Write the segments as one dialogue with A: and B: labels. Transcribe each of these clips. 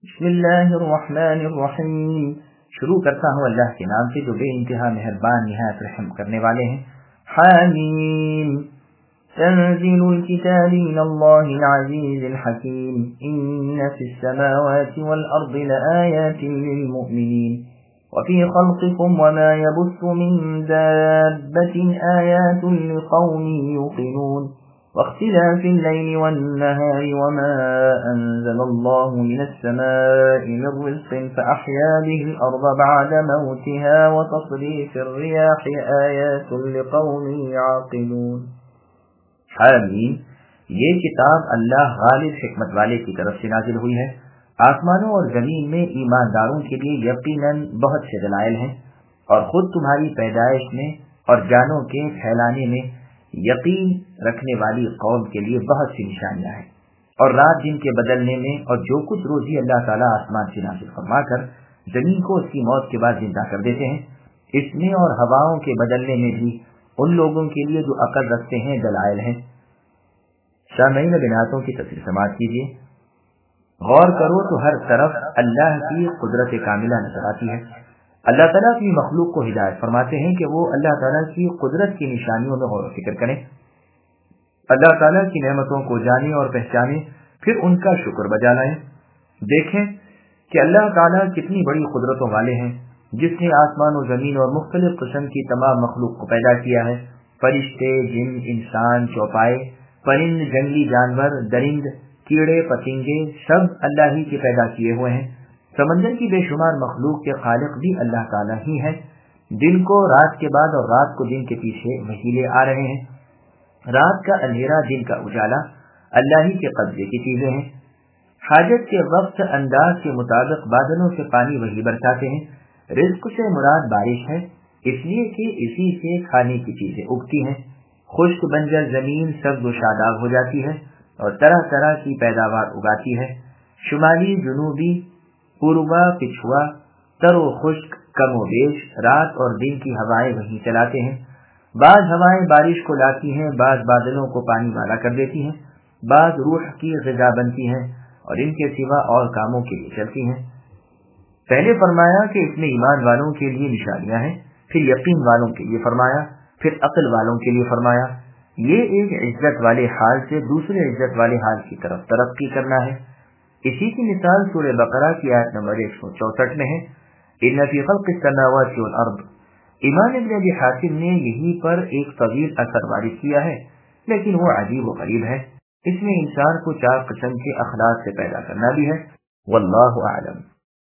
A: بسم اللہ الرحمن الرحیم۔ شروع کرتا ہوں اللہ کے نام سے جو بے انتہا مہربان نہایت رحم کرنے والے ہیں۔ حامیم تنزیل الكتاب من اللہ العزیز الحکیم ان فی السماوات والارض لآیات للمؤمنین وفی خلقکم وما یبث من دابة آیات لقوم یوقنون واختلاف الليل والنهار وما أنزل الله من السماء من رزق فأحيا به الأرض بعد موتها وتصريف الرياح آيات لقوم يعقلون۔ حامیم، یہ کتاب اللہ غالب حکمت والے کی طرف سے نازل ہوئی ہے۔ آسمانوں اور زمین میں ایمانداروں کے لیے یقیناً بہت سے دلائل ہیں، اور خود تمہاری پیدائش میں اور جانوں کے پھیلانے میں یقین رکھنے والی قوم کے لیے بہت سی نشانیاں ہیں، اور رات دن کے بدلنے میں اور جو کچھ روزی اللہ تعالیٰ آسمان سے نازل فرما کر زمین کو اس کی موت کے بعد زندہ کر دیتے ہیں، اس میں اور ہواؤں کے بدلنے میں بھی ان لوگوں کے لیے جو عقل رکھتے ہیں دلائل ہیں۔ سامعین بناتوں کی تفسیر سماعت کیجیے۔ غور کرو تو ہر طرف اللہ کی قدرت کاملہ نظر آتی ہے۔ اللہ تعالیٰ کی مخلوق کو ہدایت فرماتے ہیں کہ وہ اللہ تعالیٰ کی قدرت کی نشانیوں میں غور و فکر کریں، اللہ تعالیٰ کی نعمتوں کو جانیں اور پہچانیں، پھر ان کا شکر بجا لائیں۔ دیکھیں کہ اللہ تعالیٰ کتنی بڑی قدرتوں والے ہیں، جس نے آسمان و زمین اور مختلف قسم کی تمام مخلوق کو پیدا کیا ہے، فرشتے، جن، انسان، چوپائے، پرند، جنگلی جانور، درند، کیڑے پتنگے، سب اللہ ہی کے پیدا کیے ہوئے ہیں۔ سمندر کی بے شمار مخلوق کے خالق بھی اللہ تعالیٰ ہی ہے۔ دن کو رات کے بعد اور رات کو دن کے پیچھے وحیلے آ رہے ہیں۔ رات کا اندھیرا، دن کا اجالا اللہ ہی کے قبضے کی چیزیں ہیں۔ حاجت کے وقت انداز کے مطابق بادلوں سے پانی وہی برساتے ہیں۔ رزق سے مراد بارش ہے، اس لیے کہ اسی سے کھانے کی چیزیں اگتی ہیں۔ خشک بنجر زمین سبز و شاداب ہو جاتی ہے اور طرح طرح کی پیداوار اگاتی ہے۔ شمالی، جنوبی، پوربا، پچھوا، تر و خشک، کم و بیش، رات اور دن کی ہوائیں وہیں چلاتے ہیں۔ بعض ہوائیں بارش کو لاتی ہیں، بعض بادلوں کو پانی والا کر دیتی ہیں، بعض روح کی غذا بنتی ہیں اور ان کے سوا اور کاموں کے لیے چلتی ہیں۔ پہلے فرمایا کہ اس میں ایمان والوں کے لیے نشانیاں ہیں، پھر یقین والوں کے لیے فرمایا، پھر عقل والوں کے لیے فرمایا۔ یہ ایک عزت والے حال سے دوسرے عزت والے حال کی طرف ترقی کرنا ہے۔ اسی کی مثال سورہ بقرہ کی آیت نمبر 164 میں ہے، ان فی خلق السماوات والارض۔ امام ابن ابی حاتم نے یہی پر ایک طویل اثر وارد کیا ہے، لیکن وہ عجیب و غریب ہے۔ اس میں انسان کو 4 قسم کے اخلاق سے پیدا کرنا بھی ہے۔ واللہ اعلم۔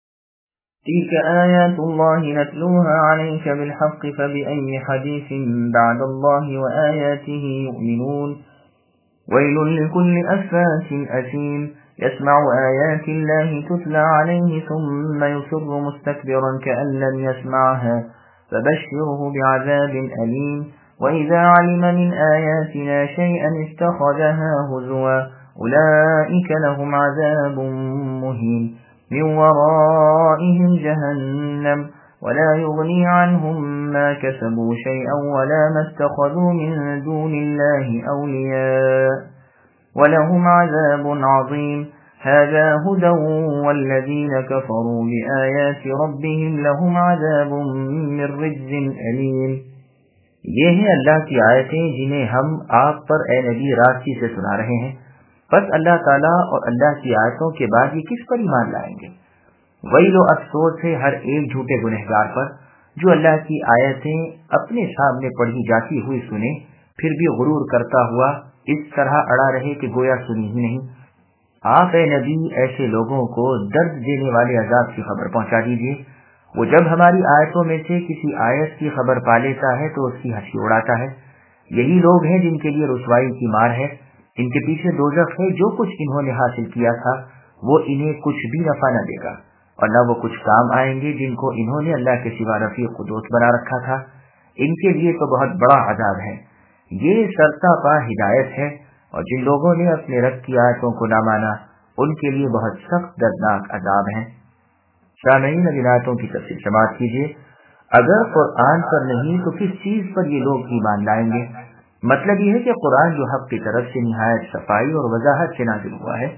A: تلك آیات اللہ نتلوها علیک بالحق فبأي حدیث بعد اللہ وآیاته یؤمنون۔ ویل لكل أفاک أثیم يسمع آيات الله تتلى عليه ثم يصر مستكبرا كأن لم يسمعها فبشره بعذاب أليم وإذا علم من آياتنا شيئا اتخذها هزوا أولئك لهم عذاب مهين من ورائهم جهنم ولا يغني عنهم ما كسبوا شيئا ولا ما اتخذوا من دون الله أولياء وَلَهُمْ عَذَابٌ عَظِيمٌ هَذَا هُدًى وَالَّذِينَ كَفَرُوا بِآيَاتِ رَبِّهِمْ لَهُمْ عَذَابٌ مِّن رِّجْزٍ أَلِيمٌ۔ یہ ہیں اللہ کی آیتیں جنہیں ہم آپ پر اے نبی راستی سے سنا رہے ہیں، پس اللہ تعالیٰ اور اللہ کی آیتوں کے بعد یہ کس پر ایمان لائیں گے؟ ویل و افسوس ہے ہر ایک جھوٹے گنہگار پر جو اللہ کی آیتیں اپنے سامنے پڑھی جاتی ہوئی سنے، پھر بھی غرور کرتا ہوا اس طرح اڑا رہے کہ گویا سنی ہی نہیں۔ آپ اے نبی ایسے لوگوں کو درد دینے والے عذاب کی خبر پہنچا دیجیے۔ وہ جب ہماری آیتوں میں سے کسی آیت کی خبر پا لیتا ہے تو اس کی ہنسی اڑاتا ہے۔ یہی لوگ ہیں جن کے لیے رسوائی کی مار ہے، ان کے پیچھے دوزخ ہے۔ جو کچھ انہوں نے حاصل کیا تھا وہ انہیں کچھ بھی نفع نہ دے گا، اور نہ وہ کچھ کام آئیں گے جن کو انہوں نے اللہ کے سوا رفیق و دوست بنا رکھا تھا۔ ان کے لیے تو بہت بڑا عذاب ہے۔ یہ سرتا پا ہدایت ہے، اور جن لوگوں نے اپنے رب کی آیتوں کو نہ مانا ان کے لیے بہت سخت دردناک عذاب ہے۔ سامعین اب آیتوں کی تفصیل سماعت کیجیے۔ اگر قرآن پر نہیں تو کس چیز پر یہ لوگ ایمان لائیں گے؟ مطلب یہ ہے کہ قرآن جو حق کی طرف سے نہایت صفائی اور وضاحت سے نازل ہوا ہے،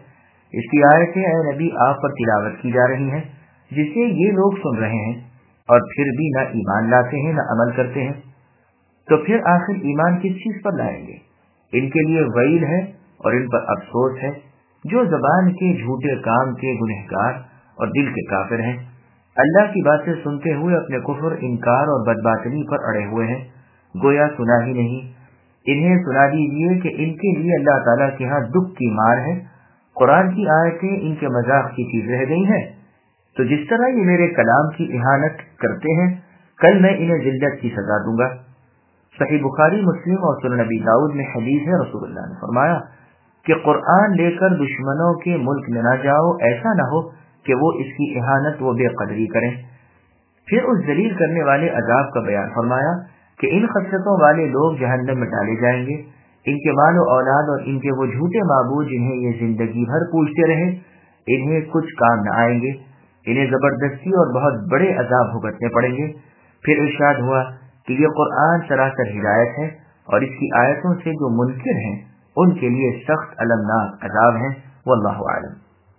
A: اس کی آیتیں اے نبی آپ پر تلاوت کی جا رہی ہیں جسے یہ لوگ سن رہے ہیں اور پھر بھی نہ ایمان لاتے ہیں نہ عمل کرتے ہیں، تو پھر آخر ایمان کس چیز پر لائیں گے؟ ان کے لیے ویل ہے اور ان پر افسوس ہے جو زبان کے جھوٹے کام کے گنہگار اور دل کے کافر ہیں، اللہ کی باتیں سنتے ہوئے اپنے کفر، انکار اور بدباطنی پر اڑے ہوئے ہیں، گویا سنا ہی نہیں۔ انہیں سنا دیجیے کہ ان کے لیے اللہ تعالیٰ کے ہاں دکھ کی مار ہے، قرآن کی آیتیں ان کے مذاق کی چیز رہ گئی ہیں، تو جس طرح یہ میرے کلام کی اہانت کرتے ہیں کل میں انہیں ذلت کی سزا دوں گا۔ صحیح بخاری، مسلم اور سنن نبی داؤد میں حدیث ہے، رسول اللہ نے فرمایا کہ قرآن لے کر دشمنوں کے ملک میں نہ جاؤ، ایسا نہ ہو کہ وہ اس کی اہانت و بے قدری کریں۔ پھر اس ذلیل کرنے والے عذاب کا بیان فرمایا کہ ان خصلتوں والے لوگ جہنم میں ڈالے جائیں گے، ان کے مال و اولاد اور ان کے وہ جھوٹے معبود جنہیں یہ زندگی بھر پوجتے رہے انہیں کچھ کام نہ آئیں گے، انہیں زبردستی اور بہت بڑے عذاب بھگتنے پڑیں گے۔ پھر ارشاد ہوا کہ یہ قرآن سراسر ہدایت ہے اور اس کی آیتوں سے جو منکر ہیں ان کے لیے سخت المناک عذاب ہیں۔ واللہ اعلم۔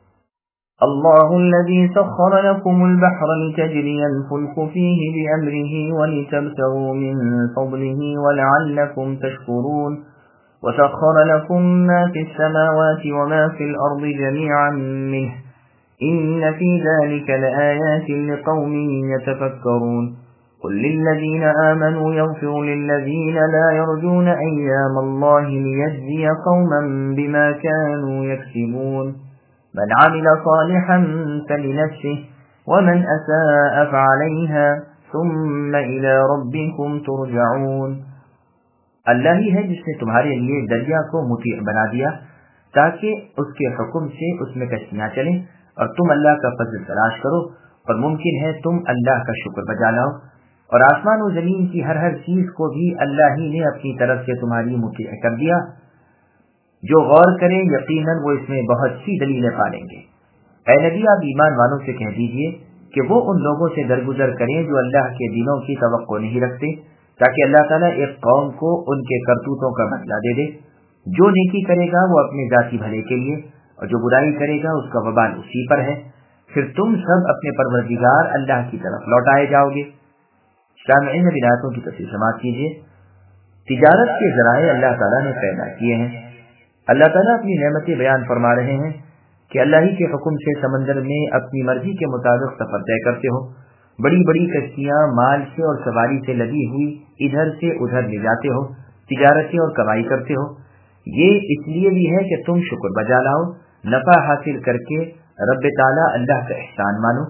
B: الله الذي سخر لكم البحر لتجري الفلك فيه بأمره ولتبتغوا من فضله ولعلكم تشكرون وسخر لكم ما في السماوات وما في الأرض جميعا منه إن في ذلك لآيات لقوم يتفكرون قل للذين آمنوا يغفروا للذين لا يرجون أيام الله ليجزي قوما بما كانوا يكسبون من عمل صالحا فلنفسه ومن أساء فعليها ثم إلى ربكم ترجعون۔
A: اللہ ہی ہے جس نے تمہارے لیے دریا کو مطیع بنا دیا تاکہ اس کے حکم سے اس میں کشتیاں چلیں اور تم اللہ کا فضل تلاش کرو اور ممکن ہے تم اللہ کا شکر بجا لاؤ، اور آسمان و زمین کی ہر چیز کو بھی اللہ ہی نے اپنی طرف سے تمہاری مطیع کر دیا۔ جو غور کریں یقیناً وہ اس میں بہت سی دلیلیں پالیں گے۔ اے نبی آپ ایمان والوں سے کہہ دیجئے کہ وہ ان لوگوں سے درگزر کریں جو اللہ کے دنوں کی توقع نہیں رکھتے، تاکہ اللہ تعالیٰ ایک قوم کو ان کے کرتوتوں کا بدلہ دے دے۔ جو نیکی کرے گا وہ اپنے ذاتی بھلے کے لیے اور جو برائی کرے گا اس کا وبال اسی پر ہے، پھر تم سب اپنے پروردگار اللہ کی طرف لوٹائے جاؤ گے۔ سامعین آیاتوں کی تفصیل سماعت کیجیے۔ تجارت کے ذرائع اللہ تعالیٰ نے پیدا کیے ہیں۔ اللہ تعالیٰ اپنی نعمتیں بیان فرما رہے ہیں کہ اللہ ہی کے حکم سے سمندر میں اپنی مرضی کے مطابق سفر طے کرتے ہو، بڑی بڑی کشتیاں مال سے اور سواری سے لگی ہوئی ادھر سے ادھر لے جاتے ہو، تجارتیں اور کمائی کرتے ہو۔ یہ اس لیے بھی ہے کہ تم شکر بجا لاؤ، نفع حاصل کر کے رب تعالیٰ اللہ کا احسان مانو۔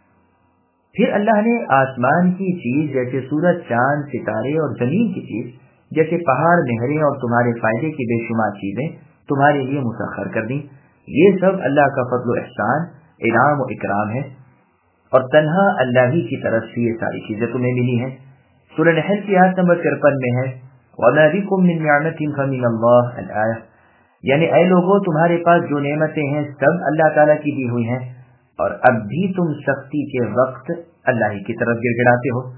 A: پھر اللہ نے آسمان کی چیز جیسے سورج، چاند، ستارے اور زمین کی چیز جیسے پہاڑ، نہریں اور تمہارے فائدے کی بے شمار چیزیں تمہارے لیے مسخر کر دیں۔ یہ سب اللہ کا فضل و احسان، انعام و اکرام ہے، اور تنہا اللہ ہی کی طرف سے یہ ساری چیزیں تمہیں ملی ہیں۔ سورہ نحل کی آیت نمبر 53 میں ہے وَمَا بِكُم مِّن نِّعْمَةٍ فَمِنَ اللَّهِ الْآيَةُ، یعنی اے لوگوں تمہارے پاس جو نعمتیں ہیں سب اللہ تعالیٰ کی دی ہوئی ہیں، اور اب بھی تم سختی کے وقت اللہ ہی کی طرف گر گڑاتے ہو۔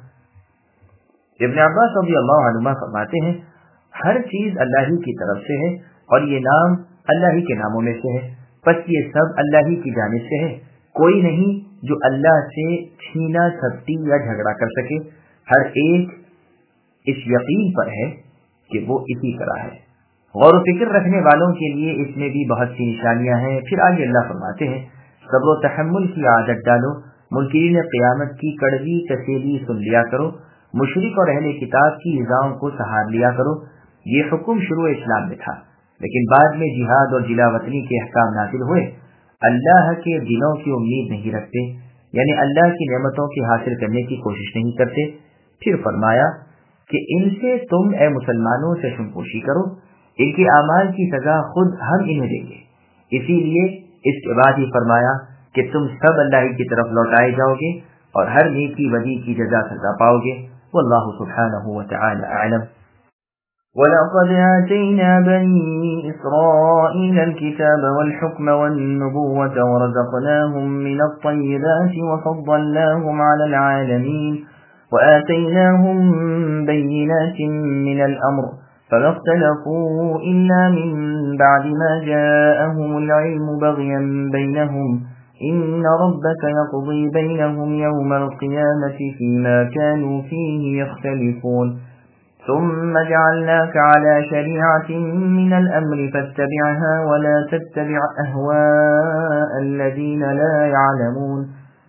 A: ابن عباس رضی اللہ عنہما فرماتے ہیں ہر چیز اللہ ہی کی طرف سے ہے اور یہ نام اللہ ہی کے ناموں میں سے ہے، پس یہ سب اللہ ہی کی جانب سے ہے، کوئی نہیں جو اللہ سے چھینا چھپٹی یا جھگڑا کر سکے، ہر ایک اس یقین پر ہے کہ وہ اسی طرح ہے۔ غور و فکر رکھنے والوں کے لیے اس میں بھی بہت سی نشانیاں ہیں۔ پھر آگے اللہ فرماتے ہیں صبر و تحمل کی عادت ڈالو، منکرین قیامت کی کڑوی تسلی سن لیا کرو، مشرک اور اہل کتاب کی ایذاؤں کو سہار لیا کرو۔ یہ حکم شروع اسلام میں تھا، لیکن بعد میں جہاد اور جلا وطنی کے احکام نازل ہوئے۔ اللہ کے دنوں کی امید نہیں رکھتے، یعنی اللہ کی نعمتوں کے حاصل کرنے کی کوشش نہیں کرتے۔ پھر فرمایا کہ ان سے تم اے مسلمانوں سے شمپوشی کرو، ان کے اعمال کی سزا خود ہم انہیں دیں گے۔ اسی لیے اس کے بعد ہی فرمایا کہ تم سب اللہ کی طرف لوٹائے جاؤ گے اور ہر نیکی بدی کی جزا سزا پاؤ گے۔ واللہ سبحانہ وتعالی اعلم۔
B: وَلَقَدْ آتَيْنَا بَنِي إِسْرَائِيلَ الْكِتَابَ وَالْحُكْمَ وَالنُّبُوَّةَ وَرَزَقْنَاهُمْ مِنَ الطَّيِّبَاتِ وَفَضَّلْنَاهُمْ عَلَى الْعَالَمِينَ وَآتَيْنَاهُمْ بَيِّنَاتٍ مِنَ الْأَمْرِ فما اختلفوا إلا من بعد ما جاءهم العلم بغيا بينهم إن ربك يقضي بينهم يوم القيامة فيما كانوا فيه يختلفون ثم جعلناك على شريعة من الأمر فاتبعها ولا تتبع أهواء الذين لا يعلمون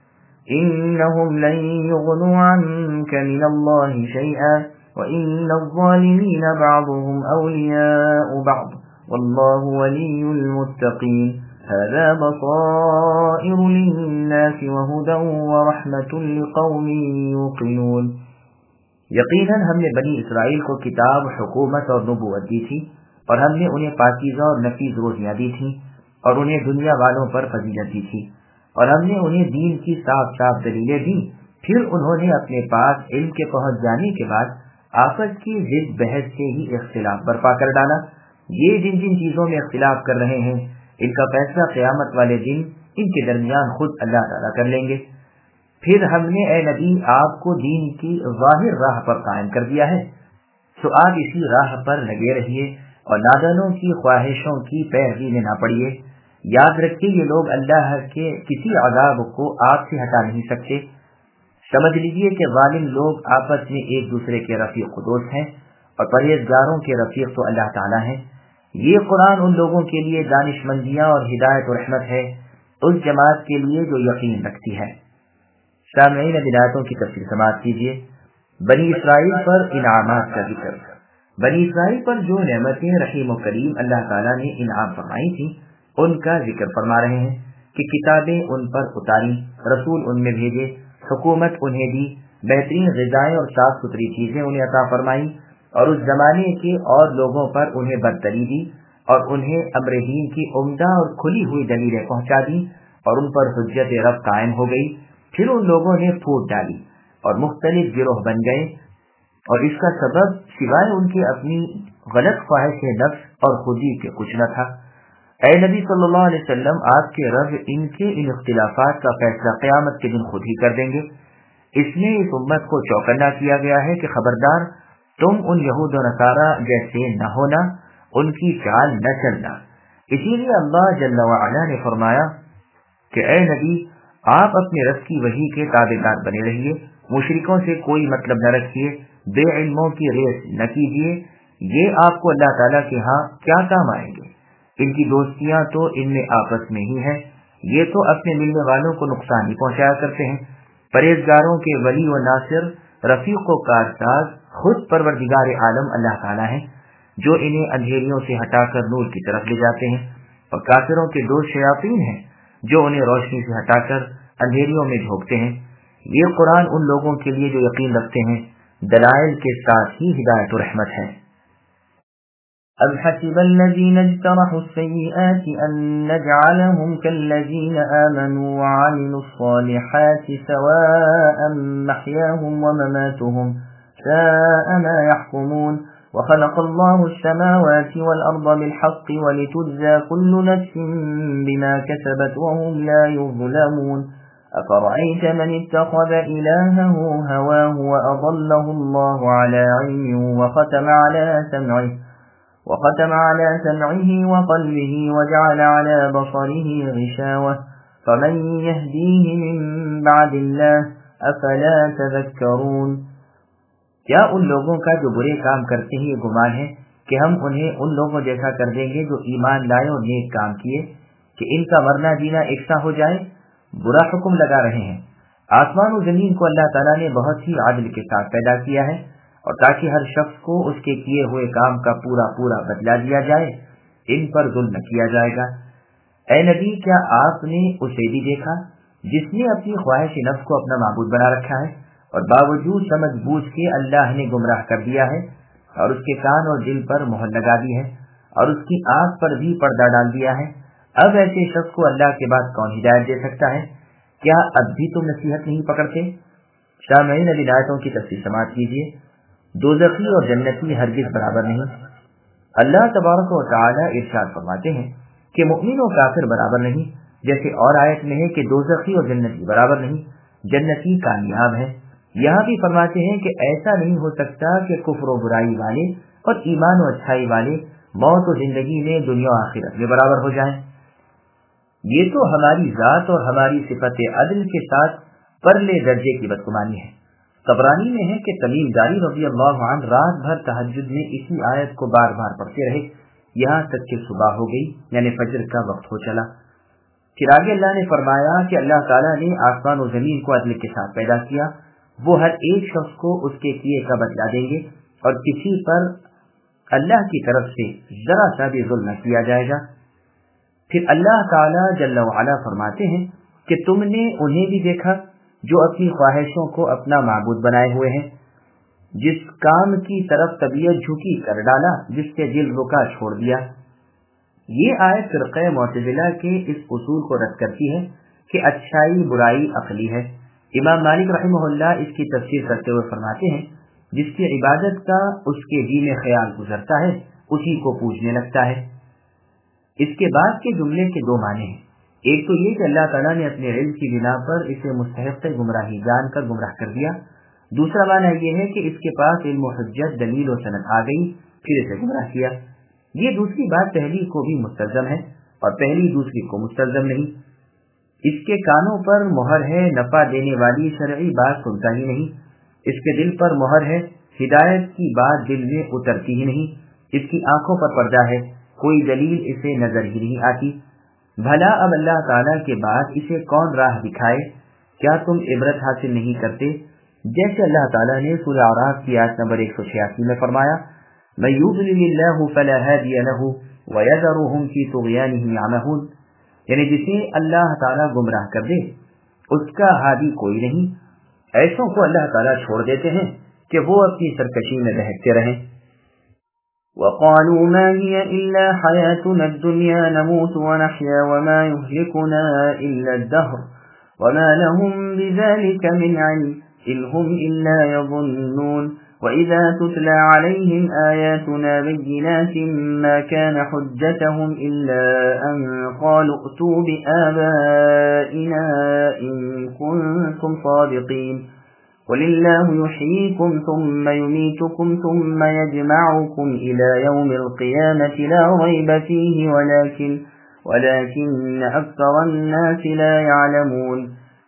B: إنهم لن يغنوا عنك من الله شيئا وإن الظالمين بعضهم أولياء بعض والله ولي المتقين هذا بصائر للناس وهدى ورحمة لقوم يوقنون.
A: یقیناً ہم نے بنی اسرائیل کو کتاب، حکومت اور نبوت دی تھی، اور ہم نے انہیں پاکیزہ اور نفیس روزیاں دی تھیں، اور انہیں دنیا والوں پر فضیلت دی تھی، اور ہم نے انہیں دین کی صاف صاف دلیلیں دی. پھر انہوں نے اپنے پاس علم کے پہنچ جانے کے بعد آپس کی ضد بحث سے ہی اختلاف برپا کر ڈالا. یہ جن جن چیزوں میں اختلاف کر رہے ہیں، ان کا فیصلہ قیامت والے دن ان کے درمیان خود اللہ تعالیٰ کر لیں گے. پھر ہم نے اے نبی آپ کو دین کی ظاہر راہ پر قائم کر دیا ہے، سو آپ اسی راہ پر لگے رہیے اور نادانوں کی خواہشوں کی پیروی میں نہ پڑیے. یاد رکھیے یہ لوگ اللہ کے کسی عذاب کو آپ سے ہٹا نہیں سکتے. سمجھ لیجیے کہ ظالم لوگ آپس میں ایک دوسرے کے رفیق و دوست ہیں، اور پرہیزگاروں کے رفیق تو اللہ تعالیٰ ہیں. یہ قرآن ان لوگوں کے لیے دانش مندیاں اور ہدایت و رحمت ہے، اس جماعت کے لیے جو یقین رکھتی ہے. سامعین اب آیتوں کی تفسیر سماعت کیجیے. بنی اسرائیل پر انعامات کا ذکر. بنی اسرائیل پر جو نعمتیں رحیم و کریم اللہ تعالیٰ نے انعام فرمائی تھیں ان کا ذکر فرما رہے ہیں کہ کتابیں ان پر اتاری، رسول ان میں بھیجے، حکومت انہیں دی، بہترین غذائیں اور صاف ستھری چیزیں انہیں عطا فرمائی، اور اس زمانے کے اور لوگوں پر انہیں برتری دی، اور انہیں امر دین کی عمدہ اور کھلی ہوئی دلیلیں پہنچا دی، اور ان پر حجت رب قائم ہو گئی. پھر ان لوگوں نے پھوٹ ڈالی اور مختلف گروہ بن گئے، اور اس کا سبب سوائے ان کی اپنی غلط خواہش نفس اور خودی کے کچھ نہ تھا. اے نبی صلی اللہ علیہ وسلم، آپ کے رب ان کے ان اختلافات کا فیصلہ قیامت کے دن خود ہی کر دیں گے. اس میں اس امت کو چوکنا کیا گیا ہے کہ خبردار تم ان یہود و نصارا جیسے نہ ہونا، ان کی چال نہ چلنا. اسی لیے اللہ جل وعلا نے فرمایا کہ اے نبی آپ اپنے رب کی وحی کے تابعدار بنے رہیے، مشرکوں سے کوئی مطلب نہ رکھیے، بے علموں کی ریس نہ کیجیے. یہ آپ کو اللہ تعالیٰ کے ہاں کیا کام آئیں گے؟ ان کی دوستیاں تو ان میں آپس میں ہی ہیں، یہ تو اپنے ملنے والوں کو نقصان ہی پہنچایا کرتے ہیں. پرہیزگاروں کے ولی و ناصر، رفیق و کارساز خود پروردگار عالم اللہ تعالیٰ ہیں، جو انہیں اندھیریوں سے ہٹا کر نور کی طرف لے جاتے ہیں، اور کافروں کے دو شیاطین ہیں جو انہیں روشنی سے ہٹا کر اندھیریوں میں جھونکتے ہیں. یہ قرآن ان لوگوں کے لیے جو یقین رکھتے ہیں دلائل کے ساتھ ہی ہدایت و رحمت ہے.
B: أَمْ حَسِبَ الَّذِينَ اجْتَرَحُوا السَّيِّئَاتِ أَن نَّجْعَلَهُمْ كَالَّذِينَ آمَنُوا وَعَمِلُوا الصَّالِحَاتِ سَوَاءً مَّحْيَاهُمْ وَمَمَاتُهُمْ سَاءَ مَا يَحْكُمُونَ. وخلق الله السماوات والأرض بالحق ولتجزى كل نفس بما كسبت وهم لا يظلمون. أفرأيت من اتخذ إلهه هواه وأضله الله على علم وختم على سمعه وقلبه وجعل على بصره غشاوة فمن يهديه من بعد الله أفلا تذكرون.
A: کیا ان لوگوں کا جو برے کام کرتے ہیں یہ گمان ہے کہ ہم انہیں ان لوگوں جیسا کر دیں گے جو ایمان لائے اور نیک کام کیے، کہ ان کا مرنا جینا یکساں ہو جائے؟ برا حکم لگا رہے ہیں. آسمان و زمین کو اللہ تعالیٰ نے بہت ہی عدل کے ساتھ پیدا کیا ہے، اور تاکہ ہر شخص کو اس کے کیے ہوئے کام کا پورا پورا بدلہ دیا جائے، ان پر ظلم نہ کیا جائے گا. اے نبی کیا آپ نے اسے بھی دیکھا جس نے اپنی خواہش نفس کو اپنا معبود بنا رکھا ہے، اور باوجود سمجھ بوجھ کے اللہ نے گمراہ کر دیا ہے، اور اس کے کان اور دل پر مہر لگا دی ہے، اور اس کی آنکھ پر بھی پردہ ڈال دیا ہے. اب ایسے شخص کو اللہ کے بعد کون ہدایت دے سکتا ہے؟ کیا اب بھی تم نصیحت نہیں پکڑتے؟ سامعین اب آیتوں کی تفسیر سماعت کیجیے. دوزخی اور جنتی ہرگز برابر نہیں. اللہ تبارک و تعالی ارشاد فرماتے ہیں کہ مؤمن و کافر برابر نہیں، جیسے اور آیت میں ہے کہ دوزخی اور جنتی برابر نہیں، جنتی کامیاب ہے. یہاں بھی فرماتے ہیں کہ ایسا نہیں ہو سکتا کہ کفر و برائی والے اور ایمان و اچھائی والے موت و زندگی میں دنیا و آخرت میں برابر ہو جائیں۔ یہ تو ہماری ذات اور ہماری صفت عدل کے ساتھ پرلے درجے کی بدگمانی ہے۔ طبرانی میں ہے کہ تمیم داری رضی اللہ عنہ رات بھر تہجد میں اسی آیت کو بار بار پڑھتے رہے یہاں تک کہ صبح ہو گئی، یعنی فجر کا وقت ہو چلا۔ پھر آگے اللہ نے فرمایا کہ اللہ تعالیٰ نے آسمان و زمین کو عدل کے ساتھ پیدا کیا، وہ ہر ایک شخص کو اس کے کیے کا بدلہ دیں گے اور کسی پر اللہ کی طرف سے ذرا سا بھی ظلم نہ کیا جائے گا۔ پھر اللہ تعالیٰ جل وعلا فرماتے ہیں کہ تم نے انہیں بھی دیکھا جو اپنی خواہشوں کو اپنا معبود بنائے ہوئے ہیں، جس کام کی طرف طبیعت جھکی کر ڈالا، جس کے دل رکا چھوڑ دیا۔ یہ آیت فرقہ معتزلہ کے اس اصول کو رد کرتی ہے کہ اچھائی برائی عقلی ہے۔ امام مالک رحمہ اللہ اس کی تفسیر کرتے ہوئے فرماتے ہیں جس کی عبادت کا اس کے جی میں خیال گزرتا ہے اسی کو پوجنے لگتا ہے۔ اس کے بعد کے جملے کے دو معنی ہیں، ایک تو یہ کہ اللہ تعالیٰ نے اپنے علم کی بنا پر اسے مستحق گمراہی جان کر گمراہ کر دیا، دوسرا معنی یہ ہے کہ اس کے پاس علم و حجت دلیل و سند آ گئی پھر اسے گمراہ کیا۔ یہ دوسری بات پہلی کو بھی مستلزم ہے اور پہلی دوسری کو مستلزم نہیں۔ اس کے کانوں پر مہر ہے، نفع دینے والی شرعی بات سنتا ہی نہیں، اس کے دل پر مہر ہے، ہدایت کی بات دل میں اترتی ہی نہیں، اس کی آنکھوں پر پردہ ہے، کوئی دلیل اسے نظر ہی نہیں آتی۔ بھلا اب اللہ تعالیٰ کے بعد اسے کون راہ دکھائے؟ کیا تم عبرت حاصل نہیں کرتے؟ جیسے اللہ تعالیٰ نے سورہ اعراف کی آیت نمبر 186 میں فرمایا، مَن يُضْلِلِ اللَّهُ فَلَا هَادِيَ لَهُ وَيَذَرُهُمْ فِي طُغْيَانِهِمْ يَعْمَهُونَ، یعنی جسے اللہ تعالیٰ گمراہ کر دے اس کا ہادی کوئی نہیں، ایسوں کو اللہ تعالیٰ چھوڑ دیتے ہیں کہ وہ اپنی سرکشی میں بہکتے رہیں۔
B: وَقَالُوا مَا هِيَ إِلَّا حَيَاتُنَا الدُّنْيَا نَمُوتُ وَنَحْيَا وَمَا يُهْلِكُنَا إِلَّا الدَّهْرُ وَمَا لَهُم بِذَلِكَ مِنْ عِلْمٍ إِنْ هُمْ إِلَّا يَظُنُّونَ وَإِذَا تُتْلَى عَلَيْهِمْ آيَاتُنَا بَيِّنَاتٍ مَا كَانَ حُجَّتُهُمْ إِلَّا أَن قَالُوا ائْتُوا بِآبَائِنَا إِن كُنتُمْ صَادِقِينَ قُلِ اللَّهُ يُحْيِيكُمْ ثُمَّ يُمِيتُكُمْ ثُمَّ يَجْمَعُكُمْ إِلَى يَوْمِ الْقِيَامَةِ لَا رَيْبَ فِيهِ وَلَكِنَّ أَكْثَرَ النَّاسِ لَا يَعْلَمُونَ۔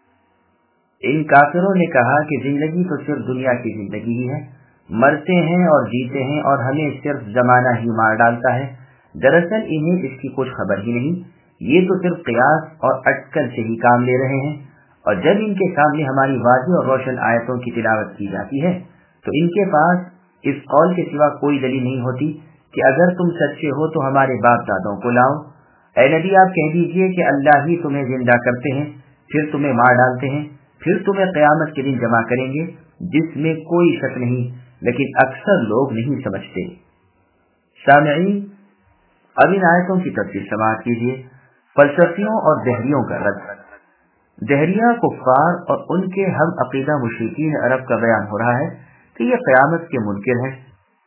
A: ان کافروں نے کہا کہ زندگی تو صرف دنیا کی زندگی ہی ہے، مرتے ہیں اور جیتے ہیں اور ہمیں صرف زمانہ ہی مار ڈالتا ہے، دراصل انہیں اس کی کچھ خبر ہی نہیں، یہ تو صرف قیاس اور اٹکل سے ہی کام لے رہے ہیں۔ اور جب ان کے سامنے ہماری واضح اور روشن آیتوں کی تلاوت کی جاتی ہے تو ان کے پاس اس قول کے سوا کوئی دلیل نہیں ہوتی کہ اگر تم سچے ہو تو ہمارے باپ دادوں کو لاؤ۔ اے نبی آپ کہہ دیجئے کہ اللہ ہی تمہیں زندہ کرتے ہیں پھر تمہیں مار ڈالتے ہیں پھر تمہیں قیامت کے دن جمع کریں گے، جس میں کوئی شک نہیں، لیکن اکثر لوگ نہیں سمجھتے۔ سامعین، اب ان آیتوں کی تفسیر سماعت کیجیے۔ فلسفیوں اور دہریوں کا رد۔ دہریہ کفار اور ان کے ہم عقیدہ مشرکین عرب کا بیان ہو رہا ہے کہ یہ قیامت کے منکر ہیں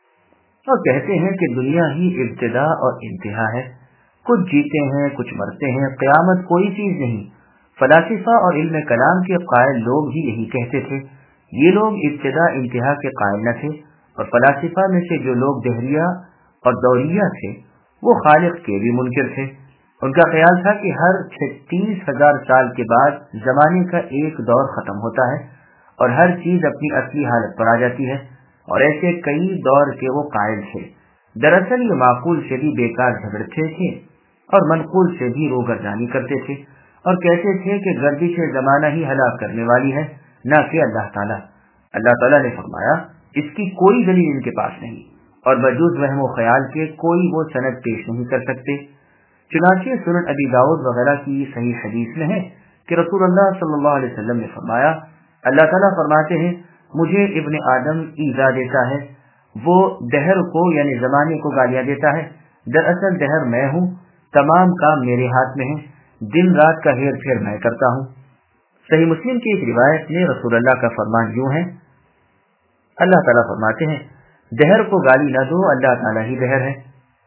A: اور کہتے ہیں کہ دنیا ہی ابتدا اور انتہا ہے، کچھ جیتے ہیں کچھ مرتے ہیں، قیامت کوئی چیز نہیں۔ فلاسفہ اور علم کلام کے قائل لوگ بھی یہی کہتے تھے۔ یہ لوگ ابتدا انتہا کے قائل نہ تھے، اور فلاسفہ میں سے جو لوگ دہریہ اور دوریہ تھے وہ خالق کے بھی منکر تھے۔ ان کا خیال تھا کہ ہر 36,000 سال کے بعد زمانے کا ایک دور ختم ہوتا ہے اور ہر چیز اپنی اصلی حالت پر آ جاتی ہے، اور ایسے کئی دور کے وہ قائل تھے۔ دراصل یہ معقول سے بھی بیکار جھگڑتے تھے اور منقول سے بھی روگردانی کرتے تھے، اور کہتے تھے کہ گردش زمانہ ہی ہلاک کرنے والی ہے، نہ کہ اللہ تعالیٰ۔ اللہ تعالیٰ نے فرمایا اس کی کوئی دلیل ان کے پاس نہیں، اور بجوز وہم و خیال کے کوئی وہ سند پیش نہیں کر سکتے۔ چنانچہ سنن ابی داؤد وغیرہ کی صحیح حدیث میں ہے کہ رسول اللہ صلی اللہ علیہ وسلم نے فرمایا، اللہ تعالیٰ فرماتے ہیں مجھے ابن آدم ایذا دیتا ہے، وہ دہر کو یعنی زمانے کو گالیاں دیتا ہے، دراصل دہر میں ہوں، تمام کام میرے ہاتھ میں ہیں، دن رات کا ہیر پھیر میں کرتا ہوں۔ صحیح مسلم کی ایک روایت میں رسول اللہ کا فرمان یوں ہے، اللہ تعالیٰ فرماتے ہیں دہر کو گالی نہ دو، اللہ تعالیٰ ہی دہر ہے۔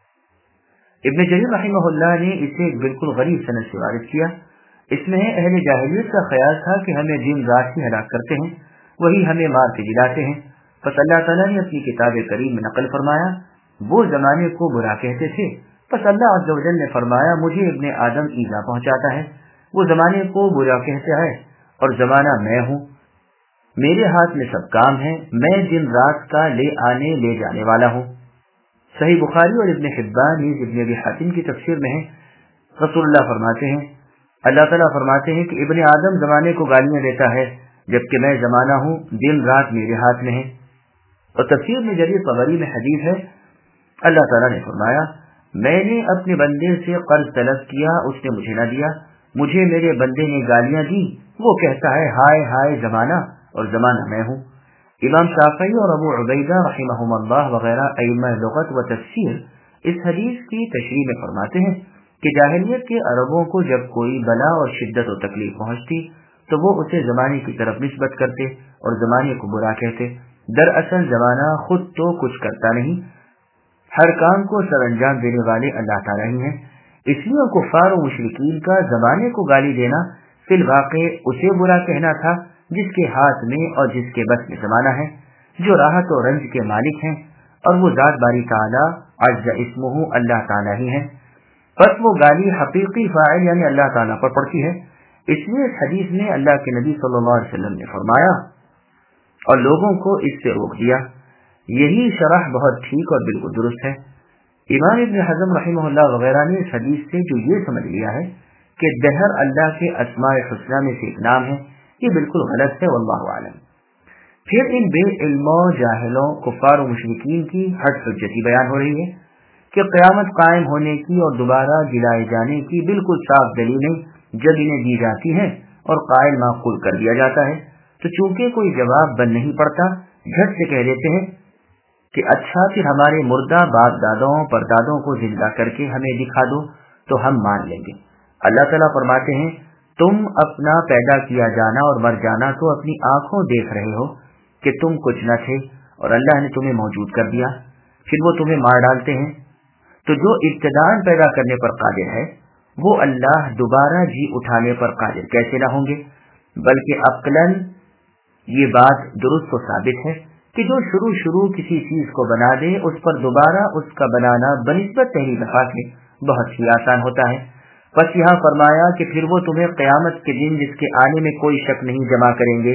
A: ابن جریر رحمہ اللہ نے اسے ایک بالکل غریب سند سے وارد کیا۔ اس میں اہل جاہلیت کا خیال تھا کہ ہمیں دن رات ہی ہلاک کرتے ہیں، وہی ہمیں مار کے جلاتے ہیں، بس اللہ تعالیٰ نے اپنی کتاب کریم میں نقل فرمایا
B: وہ زمانے کو برا کہتے تھے، بس اللہ عز و جل نے فرمایا مجھے ابن آدم ایذا پہنچاتا ہے، وہ زمانے کو برا کہتا ہے اور زمانہ میں ہوں، میرے ہاتھ میں سب کام ہے، میں دن رات کا لے آنے لے جانے والا ہوں۔ صحیح بخاری اور ابن حبان نیز ابن ابی حاتم کی تفسیر میں ہے، رسول اللہ فرماتے ہیں، اللہ تعالیٰ فرماتے ہیں کہ ابن آدم زمانے کو گالیاں دیتا ہے جبکہ میں زمانہ ہوں، دن رات میرے ہاتھ میں ہے۔ اور تفسیر میں جریر طبری میں حدیث ہے، اللہ تعالیٰ نے فرمایا میں نے اپنے بندے سے قرض طلب کیا، اس نے مجھے نہ دیا، مجھے میرے بندے نے گالیاں دی، وہ کہتا ہے ہائے ہائے زمانہ اور زمانہ میں ہوں۔ امام شافعی اور ابو عبیدہ رحمہم اللہ وغیرہ ائمہ لغت و تفسیر اس حدیث کی تشریح میں فرماتے ہیں کہ جاہلیت کے عربوں کو جب کوئی بلا اور شدت و تکلیف پہنچتی تو وہ اسے زمانے کی طرف نسبت کرتے اور زمانے کو برا کہتے۔ دراصل زمانہ خود تو کچھ کرتا نہیں، ہر کام کو سر انجام دینے والے اللہ تعالیٰ ہی ہیں، اس لیے کفار و مشرکین کا زمانے کو گالی دینا فی الواقع اسے برا کہنا تھا جس کے ہاتھ میں اور جس کے بس میں زمانہ ہے، جو راحت و رنج کے مالک ہیں، اور وہ ذات باری تعالیٰ عز اسمہ اللہ تعالیٰ ہی ہیں، بس وہ گالی حقیقی فاعل یعنی اللہ تعالیٰ پر پڑتی ہے۔ اس لیے اس حدیث میں اللہ کے نبی صلی اللہ علیہ وسلم نے فرمایا اور لوگوں کو اس سے روک دیا، یہی شرح بہت ٹھیک اور بالکل درست ہے۔ امام ابن حزم رحمہ اللہ وغیرہ نے اس حدیث سے جو یہ سمجھ لیا ہے کہ دہر اللہ کے اسماء حسنہ میں سے ایک نام ہے، یہ بالکل غلط ہے، واللہ اعلم۔ پھر ان بے علموں، جاہلوں، کفار و مشرکین کی حج حجتی بیان ہو رہی ہے کہ قیامت قائم ہونے کی اور دوبارہ گرائے جانے کی بالکل صاف دلیلیں جب انہیں دی جاتی ہیں اور قائل معقول کر دیا جاتا ہے تو چونکہ کوئی جواب بن نہیں پڑتا، جھٹ سے کہہ دیتے ہیں کہ اچھا پھر ہمارے مردہ باپ دادوں پر دادوں کو زندہ کر کے ہمیں دکھا دو تو ہم مان لیں گے۔ اللہ تعالیٰ فرماتے ہیں تم اپنا پیدا کیا جانا اور مر جانا تو اپنی آنکھوں دیکھ رہے ہو کہ تم کچھ نہ تھے اور اللہ نے تمہیں موجود کر دیا، پھر وہ تمہیں مار ڈالتے ہیں، تو جو ابتداءً پیدا کرنے پر قادر ہے وہ اللہ دوبارہ جی اٹھانے پر قادر کیسے نہ ہوں گے؟ بلکہ عقلاً یہ بات درست و ثابت ہے کہ جو شروع کسی چیز کو بنا دے اس پر دوبارہ اس کا بنانا بنسبت پہلی دفعہ کے بہت ہی آسان ہوتا ہے۔ بس یہاں فرمایا کہ پھر وہ تمہیں قیامت کے دن جس کے آنے میں کوئی شک نہیں جمع کریں گے،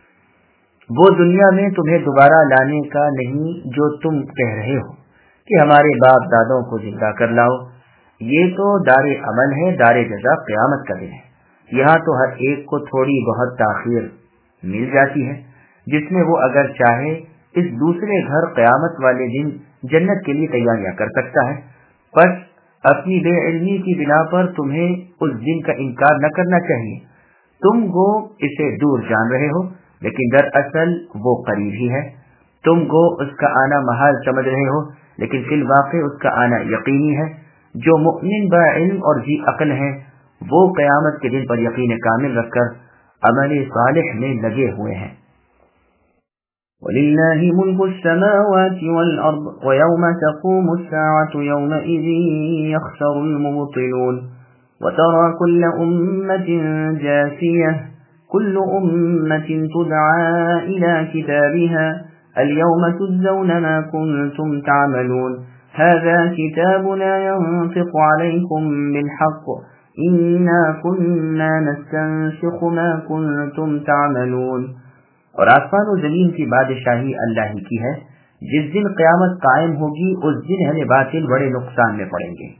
B: وہ دنیا میں تمہیں دوبارہ لانے کا نہیں جو تم کہہ رہے ہو کہ ہمارے باپ دادوں کو زندہ کر لاؤ، یہ تو دار عمل ہے، دار جزا قیامت کا دن ہے۔ یہاں تو ہر ایک کو تھوڑی بہت تاخیر مل جاتی ہے، جس میں وہ اگر چاہے اس دوسرے گھر قیامت والے دن جنت کے لیے تیاریاں کر سکتا ہے۔ بس اپنی بے علمی کی بنا پر تمہیں اس دن کا انکار نہ کرنا چاہیے، تم گو اسے دور جان رہے ہو لیکن دراصل وہ قریب ہی ہے، تم گو اس کا آنا محال سمجھ رہے ہو لیکن فی الواقع اس کا آنا یقینی ہے۔ جو مؤمن با علم اور ذی عقل ہیں وہ قیامت کے دن پر یقین کامل رکھ کر عمل صالح میں لگے ہوئے ہیں۔
A: وَلِلَّهِ مُلْكُ السَّمَاوَاتِ وَالْأَرْضِ وَيَوْمَ تَقُومُ السَّاعَةُ يَوْمَئِذٍ يَخْسَرُ الْمُبْطِلُونَ وَتَرَى كُلَّ أُمَّةٍ جَاثِيَةً كُلُّ أُمَّةٍ تُدْعَى إِلَى كِتَابِهَا الْيَوْمَ تُجْزَوْنَ مَا كُنتُمْ تَعْمَلُونَ هَذَا كِتَابُنَا يَنطِقُ عَلَيْكُمْ بِالْحَقِّ إِنَّا كُنَّا نَسْتَنسِخُ مَا كُنتُمْ تَعْمَلُونَ۔
B: اور آسمان و زمین کی بادشاہی اللہ ہی کی ہے، جس دن قیامت قائم ہوگی اس دن اہل باطل بڑے نقصان میں پڑیں گے۔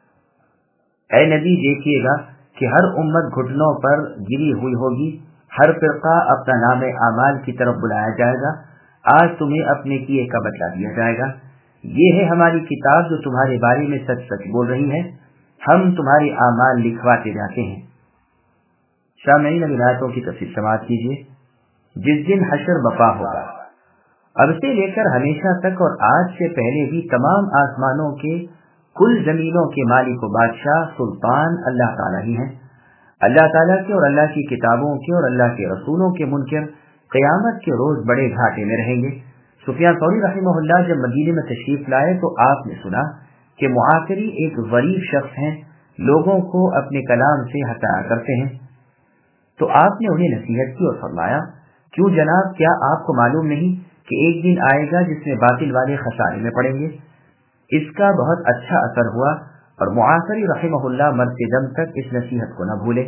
B: اے نبی دیکھیے گا کہ ہر امت گھٹنوں پر گری ہوئی ہوگی، ہر فرقہ اپنا نام اعمال کی طرف بلایا جائے گا، آج تمہیں اپنے کیے کا بدلہ دیا جائے گا، یہ ہے ہماری کتاب جو تمہارے بارے میں سچ سچ بول رہی ہے، ہم تمہارے اعمال لکھواتے جاتے ہیں۔ سامعین اب آیتوں کی تفسیر سماعت کیجیے۔ جس دن حشر بپا ہوگا، اب سے لے کر ہمیشہ تک اور آج سے پہلے بھی تمام آسمانوں کے کل زمینوں کے مالک و بادشاہ سلطان اللہ تعالیٰ ہی ہیں۔ اللہ تعالیٰ کے اور اللہ کی کتابوں کے اور اللہ کے رسولوں کے منکر قیامت کے روز بڑے گھاٹے میں رہیں گے۔ سفیان ثوری رحمہ اللہ جب مدینے میں تشریف لائے تو آپ نے سنا کہ معاصری ایک غریب شخص ہیں، لوگوں کو اپنے کلام سے ہٹایا کرتے ہیں، تو آپ نے انہیں نصیحت کی اور فرمایا کیوں جناب، کیا آپ کو معلوم نہیں کہ ایک دن آئے گا جس میں باطل والے خسارے میں پڑیں گے؟
A: اس کا بہت اچھا اثر ہوا اور معاصری رحمہ اللہ مرتے دم تک اس نصیحت کو نہ بھولے۔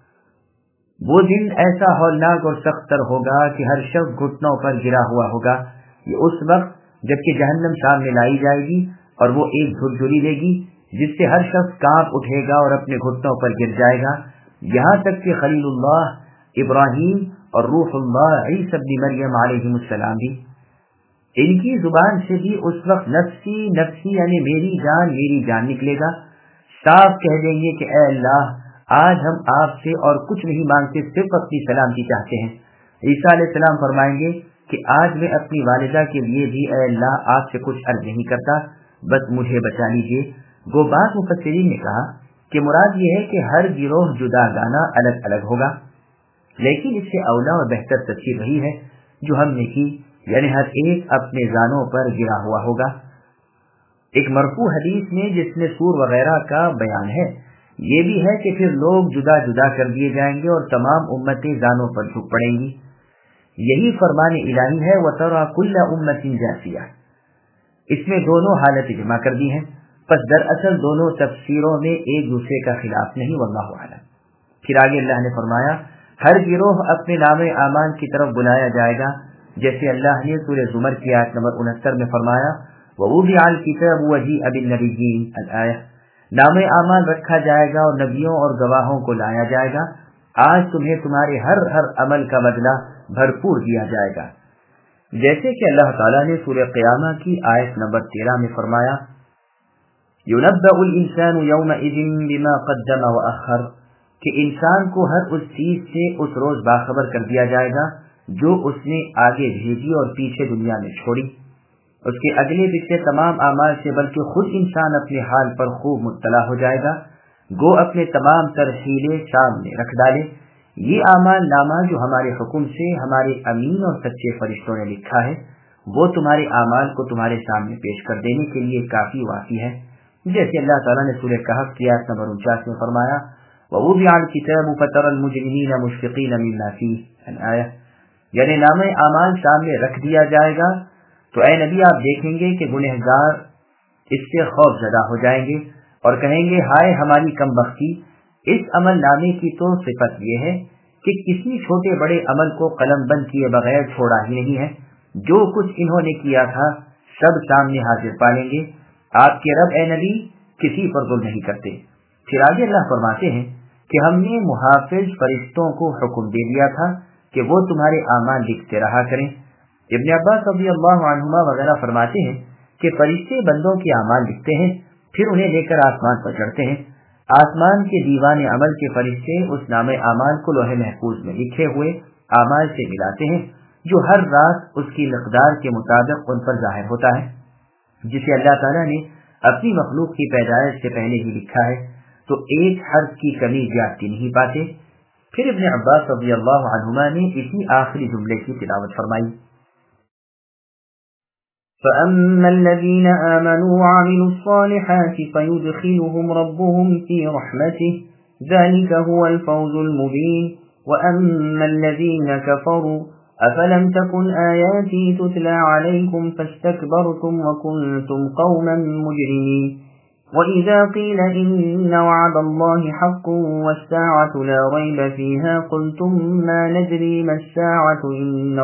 A: وہ دن ایسا ہولناک اور سخت تر ہوگا کہ ہر شخص گھٹنوں پر گرا ہوا ہوگا۔ یہ اس وقت جبکہ جہنم سامنے لائی جائے گی اور وہ ایک جھرجھری دے گی جس سے ہر شخص کانپ اٹھے گا اور اپنے گھٹنوں پر گر جائے گا، یہاں تک کہ خلیل اللہ ابراہیم اور روح اللہ عیسی ابن مریم علیہ السلام بھی، ان کی زبان سے بھی اس وقت نفسی نفسی یعنی میری جان نکلے گا۔ صاف کہہ دیں گے کہ اے اللہ، آج ہم آپ سے اور کچھ نہیں مانگتے، صرف اپنی سلامتی چاہتے ہیں۔ عیسیٰ علیہ السلام فرمائیں گے کہ آج میں اپنی والدہ کے لیے بھی اے اللہ آپ سے کچھ عرض نہیں کرتا، بس مجھے بچا لیجیے۔ وہ بات مفسرین نے کہا کہ مراد یہ ہے کہ ہر گروہ جدا گانا الگ الگ ہوگا، لیکن اس سے اولا اور بہتر تفسیر وہی ہے جو ہم نے کی، یعنی ہر ایک اپنے زانوں پر گرا ہوا ہوگا۔ ایک مرفوع حدیث میں جس میں سور وغیرہ کا بیان ہے، یہ بھی ہے کہ پھر لوگ جدا جدا کر دیے جائیں گے اور تمام امتیں زانوں پر جھک پڑیں گی۔ یہی فرمان الہی ہے وَتَرَى كُلَّ أُمَّةٍ جَاثِيَةً، اس میں دونوں حالتیں جمع کر دی ہیں، پس دراصل دونوں تفسیروں میں ایک دوسرے کا خلاف نہیں، واللہ اعلم۔ پھر آگے اللہ نے فرمایا ہر گروہ اپنے نام اعمال کی طرف بلایا جائے گا، جیسے اللہ نے سورہ زمر کی آیت نمبر 69 میں فرمایا وَوُضِعَ الْكِتَابُ وَجِيءَ بِالنَّبِيِّينَ الآیہ، نام اعمال رکھا جائے گا اور نبیوں اور گواہوں کو لایا جائے گا، آج تمہیں تمہارے ہر عمل کا بدلہ بھرپور دیا جائے گا، جیسے کہ اللہ تعالیٰ نے سورہ قیامہ کی آیت نمبر 13 میں فرمایا يُنَبَّأُ الْإِنسَانُ يَوْمَئِذٍ بِمَا قَدَّمَ وَأَخَّرَ، کہ انسان کو ہر اس چیز سے اس روز باخبر کر دیا جائے گا جو اس نے آگے بھیجی اور پیچھے دنیا میں چھوڑی، اس کے اگلے پچھلے تمام اعمال سے، بلکہ خود انسان اپنے حال پر خوب مطلع ہو جائے گا، گو اپنے تمام ترحیلیں سامنے رکھ ڈالے۔ یہ اعمال نامہ جو ہمارے حکم سے ہمارے امین اور سچے فرشتوں نے لکھا ہے، وہ تمہارے اعمال کو تمہارے سامنے پیش کر دینے کے لیے کافی وافی ہے، جیسے اللہ تعالیٰ نے سورہ کہف کی آیت نمبر 49 میں فرمایا وَوُضِعَ الْكِتَابُ فَتَرَى الْمُجْرِمِينَ مُشْفِقِينَ مِمَّا فِيهِ الآیہ، یعنی نام اعمال سامنے رکھ دیا جائے گا تو اے نبی آپ دیکھیں گے کہ گنہگار اس سے خوف زدہ ہو جائیں گے اور کہیں گے ہائے ہماری کم بختی۔ اس عمل نامے کی تو صفت یہ ہے کہ کسی چھوٹے بڑے عمل کو قلم بند کیے بغیر چھوڑا ہی نہیں ہے، جو کچھ انہوں نے کیا تھا سب سامنے حاضر پالیں گے۔ آپ کے رب اے نبی کسی پر ظلم نہیں کرتے۔ پھر آگے اللہ فرماتے ہیں کہ ہم نے محافظ فرشتوں کو حکم دے دیا تھا کہ وہ تمہارے اعمال لکھتے رہا کریں۔ ابن عباس رضی اللہ عنہما وغیرہ فرماتے ہیں کہ فرشتے بندوں کے اعمال لکھتے ہیں، پھر انہیں لے کر آسمان پر چڑھتے ہیں۔ آسمان کے دیوان عمل کے فرشتے اس نام اعمال کو لوح محفوظ میں لکھے ہوئے اعمال سے ملاتے ہیں، جو ہر رات اس کی مقدار کے مطابق ان پر ظاہر ہوتا ہے، جسے اللہ تعالیٰ نے اپنی مخلوق کی پیدائش سے پہلے ہی لکھا ہے، تو ایک حرف کی کمی زیادتی نہیں پاتے۔ پھر ابن عباس رضی اللہ عنہما نے اسی آخری جملے کی تلاوت فرمائی
B: فَأَمَّا الَّذِينَ آمَنُوا وَعَمِلُوا الصَّالِحَاتِ فَيُدْخِلُهُمْ رَبُّهُمْ فِي رَحْمَتِهِ ذَلِكَ هُوَ الْفَوْزُ الْمُبِينُ وَأَمَّا الَّذِينَ كَفَرُوا أَفَلَمْ تَكُنْ آيَاتِي تُتْلَى عَلَيْكُمْ فَاسْتَكْبَرْتُمْ وَكُنْتُمْ قَوْمًا مُجْرِمِينَ وَإِذَا قِيلَ إِنَّ وَعْدَ اللَّهِ حَقٌّ وَالسَّاعَةُ لَا رَيْبَ فِيهَا قُلْتُمْ مَا نَدْرِي مَا السَّاعَةُ إِن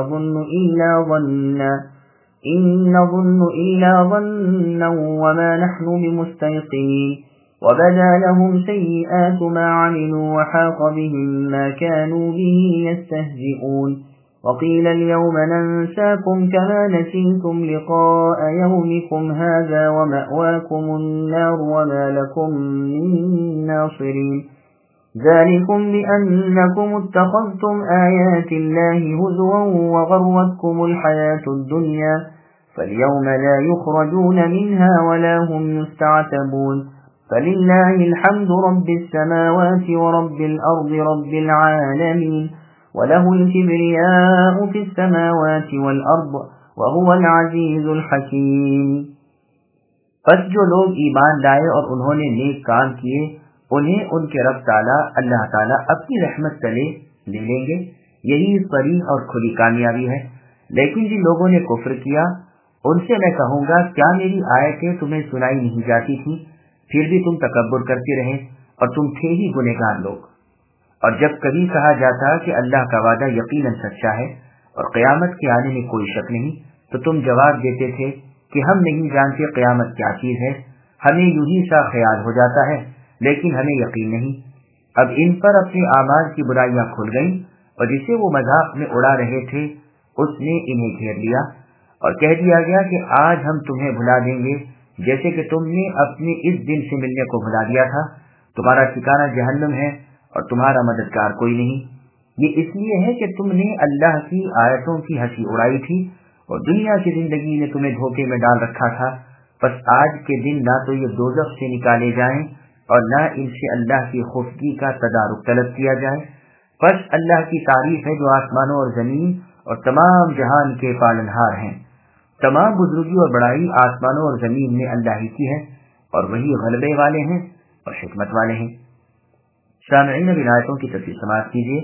B: نَّظُنُّ إِلَّا ظَنًّا وَمَا نَحْنُ بِمُسْتَيْقِنِينَ وَبَدَا لَهُمْ سَيِّئَاتُ مَا عَمِلُوا وَحَاقَ بِهِم مَّا كَانُوا بِهِ يَسْتَهْزِئُونَ وَقِيلَ الْيَوْمَ نَنسَاكُمْ كَمَا نَسِيتُمْ لِقَاءَ يَوْمِكُمْ هَٰذَا وَمَأْوَاكُمُ النَّارُ وَمَا لَكُم مِّن نَّاصِرِينَ ذَلِكُمْ بِأَنَّكُمُ اتَّخَذْتُمْ آيَاتِ اللَّهِ هُزُوًا وَغَرَّتْكُمُ الْحَيَاةُ الدُّنْيَا فَالْيَوْمَ لَا يُخْرَجُونَ مِنْهَا وَلَا هُمْ يُسْتَعْتَبُونَ فَلِلَّهِ الْحَمْدُ رَبِّ السَّمَاوَاتِ وَرَبِّ الْأَرْضِ رَبِّ الْعَالَمِينَ وَلَهُ الْكِبْرِيَاءُ فِي السَّمَاوَاتِ وَالْأَرْضِ وَهُوَ الْعَزِيزُ الْحَكِيمُ۔ پس جو لوگ ایمان لائے اور انہوں نے نیک کام کیے، انہیں ان کے رب تعالیٰ اللہ تعالیٰ اپنی رحمت تلے لے لیں گے، یہی صریح اور کھلی کامیابی ہے۔ لیکن جن لوگوں نے کفر کیا
A: उनसे मैं कहूंगा, क्या मेरी आयतें तुम्हें सुनाई नहीं जाती थी, फिर भी तुम तकब्बुर करते रहे और तुम थे ही गुनहगार लोग। और जब कभी कहा जाता कि अल्लाह का वादा यकीनन सच्चा है और क़यामत के आने में कोई शक नहीं, तो तुम जवाब देते थे कि हम नहीं जानते क़यामत क्या चीज है, हमें यूं ही सा ख्याल हो जाता है, लेकिन हमें यकीन नहीं। अब इन पर अपने आमाल की बुराइयां खुल गईं और जिसे वो मजाक में उड़ा रहे थे उसने इन्हें घेर लिया और कह दिया गया कि आज हम तुम्हें भुला देंगे जैसे कि तुमने अपने इस दिन से मिलने को भुला दिया था। तुम्हारा ठिकाना जहन्नम है और तुम्हारा मददगार कोई नहीं। ये इसलिए है कि तुमने अल्लाह की आयतों की हंसी उड़ाई थी और दुनिया की जिंदगी ने तुम्हें धोखे में डाल रखा था। बस आज के दिन ना तो ये दोज़ख से निकाले जाएं और न इनसे अल्लाह की खुफगी का तदारुक तलब किया जाए। बस अल्लाह की तारीफ है जो आसमानों और जमीन और तमाम जहान के पालनहार हैं। तमाम बुजुर्गी और बड़ाई आसमानों और जमीन में अल्लाह ही की है और वही गलबे वाले हैं और हिकमत वाले हैं। सामईन, इन आयतों की तफसील समाअत कीजिए।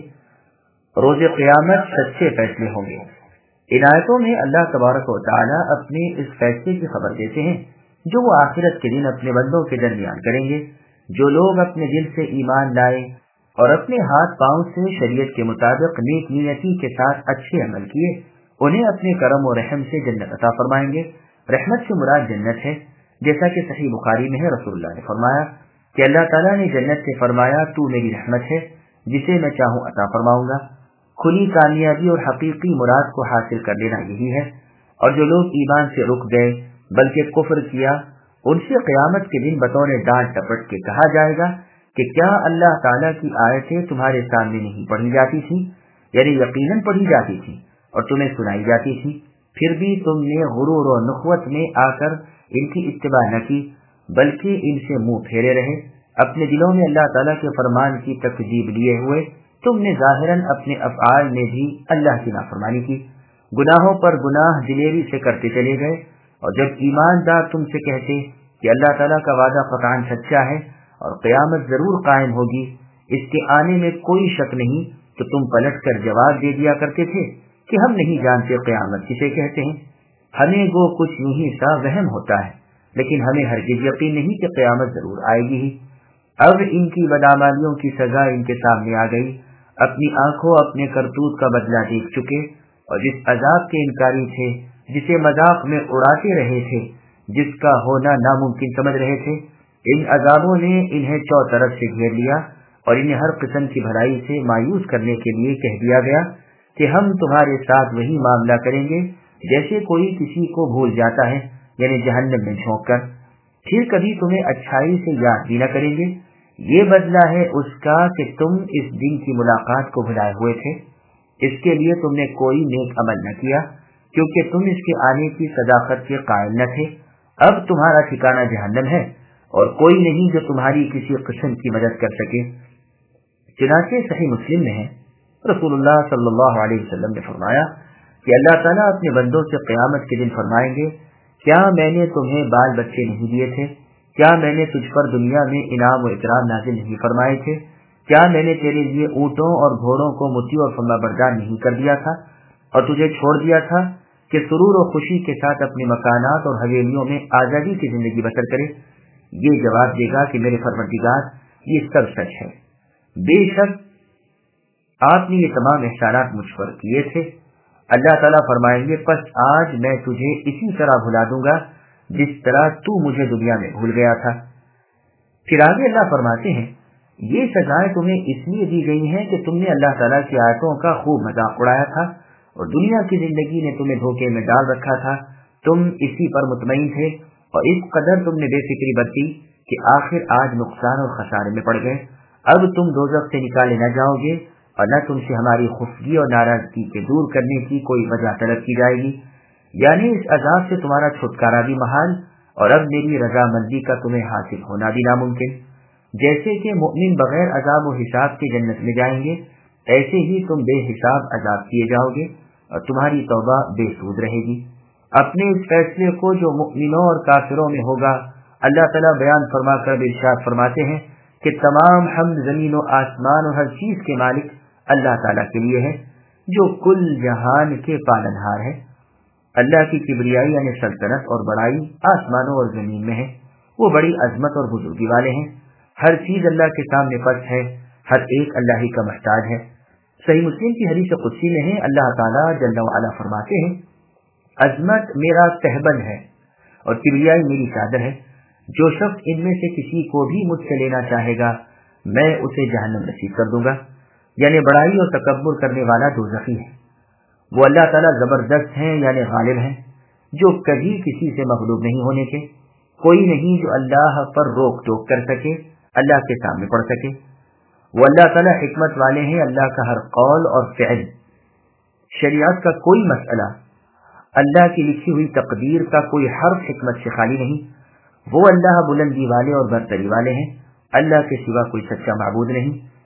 A: रोज़े क़यामत सच्चे फैसले होंगे। इन आयतों में अल्लाह तबारक व तआला अपने इस फैसले की खबर देते हैं जो वो आखिरत के दिन अपने बंदों के दरमियान करेंगे। जो लोग अपने दिल से ईमान लाए और अपने हाथ पांव से शरीयत के मुताबिक नेक नियति के साथ अच्छे अमल किए, उन्हें अपने करम और रहम से जन्नत अता फरमाएंगे। रहमत से मुराद जन्नत है, जैसा कि सही बुखारी में है। रसूलुल्लाह ने फरमाया कि अल्लाह ताला ने जन्नत से फरमाया, तू मेरी रहमत है, जिसे मैं चाहूं अता फरमाऊंगा। खुली कामयाबी और हकीकी मुराद को हासिल कर लेना यही है। और जो लोग ईमान से रुक गए बल्कि कुफ्र किया, उनसे क़यामत के दिन बतौर डांट टपट के कहा जाएगा कि क्या अल्लाह ताला की आयतें तुम्हारे सामने नहीं पढ़ी जाती थी, यानी यकीनन पढ़ी जाती थी और तुम्हें सुनाई जाती थी, फिर भी तुमने गुरूर और नुखवत में आकर इनकी इत्तिबा न की बल्कि इनसे मुंह फेरे रहे। अपने दिलों में अल्लाह ताला के फरमान की तकजीब लिए हुए तुमने जाहिरन अपने अफ़आल में भी अल्लाह की नाफरमानी की। गुनाहों पर गुनाह दिलेरी से करते चले गए और जब ईमानदार तुमसे कहते कि अल्लाह ताला का वादा क़तअन सच्चा है और क़यामत जरूर कायम होगी, इसके आने में कोई शक नहीं, तो तुम पलट कर जवाब दे दिया करते थे कि हम नहीं जानते क़यामत किसे कहते हैं। हमें वो कुछ यूं ही सा वहम होता है, लेकिन हमें हरगिज़ यकीन नहीं कि क़यामत जरूर आएगी ही। अब इनकी बदआमालियों की सजा इनके सामने आ गई। अपनी आंखों अपने करतूत का बदला देख चुके और जिस अजाब के इनकारी थे, जिसे मजाक में उड़ाते रहे थे, जिसका होना नामुमकिन समझ रहे थे, इन अजाबों ने इन्हें चौतरफ से घेर लिया और इन्हें हर किस्म की भलाई से मायूस करने के लिए कह दिया गया कि हम तुम्हारे साथ वही मामला करेंगे जैसे कोई किसी को भूल जाता है, यानी जहन्नम में झोंककर। फिर कभी तुम्हें अच्छाई से याद भी न करेंगे। ये बदला है उसका कि तुम इस दिन की मुलाकात को भुलाए हुए थे। इसके लिए तुमने कोई नेक अमल न किया क्योंकि तुम इसके आने की सदाकत के कायल न थे। अब तुम्हारा ठिकाना जहन्नम है और कोई नहीं जो तुम्हारी किसी किस्म की मदद कर सके। चुनांचे सही मुस्लिम में है, रसूलुल्लाह सल्लल्लाहु अलैहि वसल्लम ने फरमाया कि अल्लाह ताला अपने बंदों से क़यामत के दिन फरमाएंगे, क्या मैंने तुम्हें बाल बच्चे नहीं दिए थे? क्या मैंने तुझ पर दुनिया में इनाम और इकराम नाज़िल नहीं फरमाए थे? क्या मैंने तेरे लिए ऊँटों और घोड़ों को मुती और फर्माबरदार नहीं कर दिया था और तुझे छोड़ दिया था कि सुरूर और खुशी के साथ अपने मकानात और हवेलियों में आज़ादी की जिंदगी बसर करे? ये जवाब देगा कि मेरे परवरदिगार, ये सब सच है। बेशक आपने ये तमाम एहसानात मुझ पर किए थे। अल्लाह ताला फरमाएंगे, बस आज मैं तुझे इसी तरह भुला दूंगा जिस तरह तू मुझे दुनिया में भूल गया था। फिर आगे अल्लाह फरमाते हैं, ये सजाएं तुम्हें इसलिए दी गई हैं कि तुमने अल्लाह ताला की आयतों का खूब मजाक उड़ाया था और दुनिया की जिंदगी ने तुम्हें धोखे में डाल रखा था। तुम इसी पर मुतमईन थे और इस कदर तुमने बेफिक्री बरती कि आखिर आज नुकसान और खसारे में पड़ गए। अब तुम दोज़ख से निकाले न जाओगे और न तुमसे हमारी खुफगी और नाराजगी के दूर करने की कोई वजह तलब की जाएगी, यानी इस अजाब से तुम्हारा छुटकारा भी महाल और अब मेरी रजामंदी का तुम्हें हासिल होना भी नामुमकिन। जैसे कि मुमिन बगैर अजाब और हिसाब के जन्नत में जाएंगे, ऐसे ही तुम बेहिसाब अजाब किए जाओगे और तुम्हारी तौबा बेसूद रहेगी। अपने इस फैसले को जो मुमिनों और काफिरों में होगा, अल्लाह ताला बयान फरमाकर इरशाद फरमाते हैं कि तमाम हम्द ज़मीन और आसमान और हर चीज के मालिक अल्लाह ताला के लिए है, जो कुल जहान के पालनहार है। اللہ کی کبریائی یعنی سلطنت اور بڑائی آسمانوں اور زمین میں ہے، وہ بڑی عظمت اور بزرگی والے ہیں، ہر چیز اللہ کے سامنے پست ہے، ہر ایک اللہ ہی کا محتاج ہے۔ صحیح مسلم کی حدیث قدسی میں ہے، اللہ تعالیٰ جل وعلا فرماتے ہیں، عظمت میرا تہبند ہے اور کبریائی میری چادر ہے، جو شخص ان میں سے کسی کو بھی مجھ سے لینا چاہے گا میں اسے جہنم نصیب کر دوں گا۔ یعنی بڑائی اور تکبر کرنے والا دوزخی ہے۔ وہ اللہ تعالیٰ زبردست ہیں یعنی غالب ہیں، جو کبھی کسی سے مغلوب نہیں ہونے کے، کوئی نہیں جو اللہ پر روک ٹوک کر سکے، اللہ کے سامنے پڑ سکے۔ وہ اللہ تعالیٰ حکمت والے ہیں، اللہ کا ہر قول اور فعل، شریعت کا کوئی مسئلہ، اللہ کی لکھی ہوئی تقدیر کا کوئی حرف حکمت سے خالی نہیں۔ وہ اللہ بلندی والے اور برتری والے ہیں، اللہ کے سوا کوئی سچا معبود نہیں۔